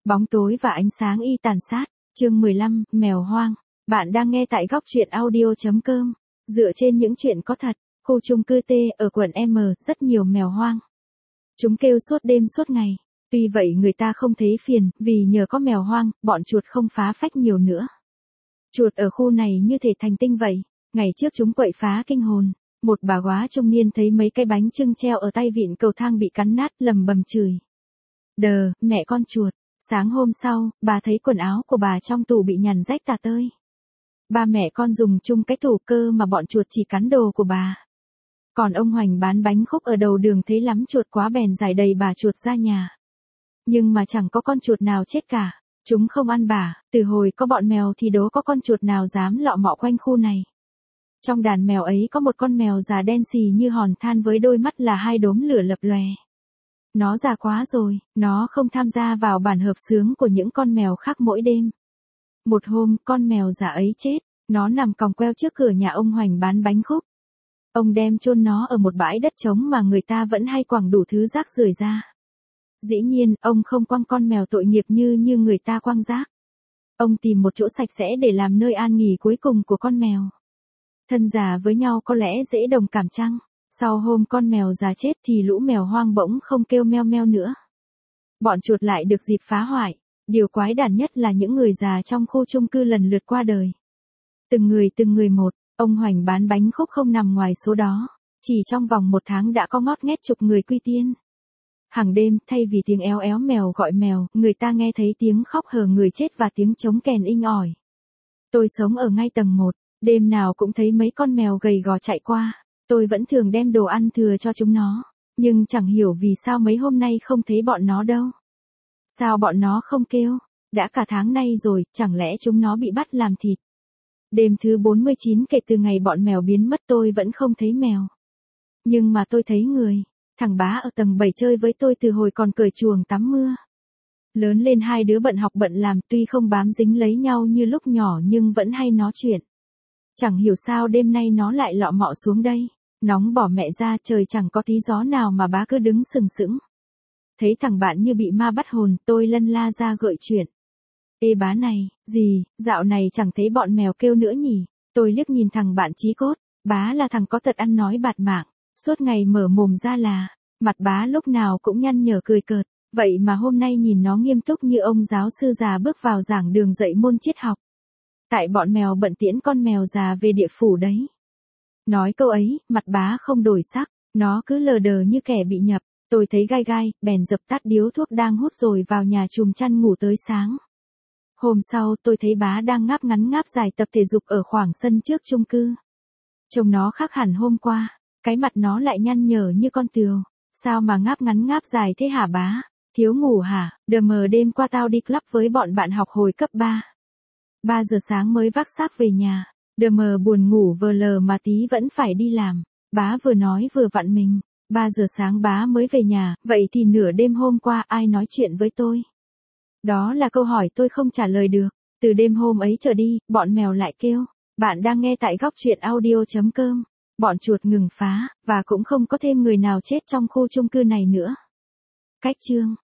Bóng tối và ánh sáng y tàn sát. Chương 15, mèo hoang. Bạn đang nghe tại góc truyện audio.com. Dựa trên những chuyện có thật, khu chung cư T ở quận M rất nhiều mèo hoang. Chúng kêu suốt đêm suốt ngày. Tuy vậy người ta không thấy phiền, vì nhờ có mèo hoang, bọn chuột không phá phách nhiều nữa. Chuột ở khu này như thể thành tinh vậy. Ngày trước chúng quậy phá kinh hồn. Một bà góa trung niên thấy mấy cái bánh chưng treo ở tay vịn cầu thang bị cắn nát, lầm bầm chửi. Đờ, mẹ con chuột. Sáng hôm sau, bà thấy quần áo của bà trong tủ bị nhằn rách tả tơi. Ba mẹ con dùng chung cái tủ cơ mà bọn chuột chỉ cắn đồ của bà. Còn ông Hoành bán bánh khúc ở đầu đường thấy lắm chuột quá bèn giải đầy bà chuột ra nhà. Nhưng mà chẳng có con chuột nào chết cả. Chúng không ăn bà, từ hồi có bọn mèo thì đố có con chuột nào dám lọ mọ quanh khu này. Trong đàn mèo ấy có một con mèo già đen xì như hòn than với đôi mắt là hai đốm lửa lập lòe. Nó già quá rồi, nó không tham gia vào bản hợp xướng của những con mèo khác mỗi đêm. Một hôm, con mèo già ấy chết, nó nằm còng queo trước cửa nhà ông Hoành bán bánh khúc. Ông đem chôn nó ở một bãi đất trống mà người ta vẫn hay quẳng đủ thứ rác rưởi ra. Dĩ nhiên, ông không quăng con mèo tội nghiệp như người ta quăng rác. Ông tìm một chỗ sạch sẽ để làm nơi an nghỉ cuối cùng của con mèo. Thân già với nhau có lẽ dễ đồng cảm chăng? Sau hôm con mèo già chết thì lũ mèo hoang bỗng không kêu meo meo nữa. Bọn chuột lại được dịp phá hoại. Điều quái đản nhất là những người già trong khu chung cư lần lượt qua đời. Từng người một, ông Hoành bán bánh khúc không nằm ngoài số đó. Chỉ trong vòng 1 tháng đã có ngót nghét chục người quy tiên. Hàng đêm, thay vì tiếng éo éo mèo gọi mèo, người ta nghe thấy tiếng khóc hờ người chết và tiếng trống kèn inh ỏi. Tôi sống ở ngay tầng 1, đêm nào cũng thấy mấy con mèo gầy gò chạy qua. Tôi vẫn thường đem đồ ăn thừa cho chúng nó, nhưng chẳng hiểu vì sao mấy hôm nay không thấy bọn nó đâu. Sao bọn nó không kêu? Đã cả tháng nay rồi, chẳng lẽ chúng nó bị bắt làm thịt? Đêm thứ 49 kể từ ngày bọn mèo biến mất tôi vẫn không thấy mèo. Nhưng mà tôi thấy người. Thằng bá ở tầng 7 chơi với tôi từ hồi còn cởi chuồng tắm mưa. Lớn lên hai đứa bận học bận làm, tuy không bám dính lấy nhau như lúc nhỏ nhưng vẫn hay nói chuyện. Chẳng hiểu sao đêm nay nó lại lọ mọ xuống đây. Nóng bỏ mẹ ra, trời chẳng có tí gió nào mà bá cứ đứng sừng sững. Thấy thằng bạn như bị ma bắt hồn, tôi lân la ra gợi chuyện. Ê bá này, gì, dạo này chẳng thấy bọn mèo kêu nữa nhỉ? Tôi liếc nhìn thằng bạn chí cốt, bá là thằng có tật ăn nói bạt mạng, suốt ngày mở mồm ra là, mặt bá lúc nào cũng nhăn nhở cười cợt, vậy mà hôm nay nhìn nó nghiêm túc như ông giáo sư già bước vào giảng đường dạy môn triết học. Tại bọn mèo bận tiễn con mèo già về địa phủ đấy. Nói câu ấy, mặt bá không đổi sắc, nó cứ lờ đờ như kẻ bị nhập. Tôi thấy gai gai, bèn dập tắt điếu thuốc đang hút rồi vào nhà chùm chăn ngủ tới sáng. Hôm sau tôi thấy bá đang ngáp ngắn ngáp dài tập thể dục ở khoảng sân trước chung cư. Trông nó khác hẳn hôm qua, cái mặt nó lại nhăn nhở như con tường. Sao mà ngáp ngắn ngáp dài thế hả bá? Thiếu ngủ hả? Đờ mờ đêm qua tao đi club với bọn bạn học hồi cấp 3. 3 giờ sáng mới vác xác về nhà. Đờ mờ buồn ngủ vờ lờ mà tí vẫn phải đi làm. Bá vừa nói vừa vặn mình. 3 giờ sáng bá mới về nhà, vậy thì nửa đêm hôm qua ai nói chuyện với tôi? Đó là câu hỏi tôi không trả lời được. Từ đêm hôm ấy trở đi, bọn mèo lại kêu. Bạn đang nghe tại góc truyện audio.com. Bọn chuột ngừng phá, và cũng không có thêm người nào chết trong khu chung cư này nữa. Cách chương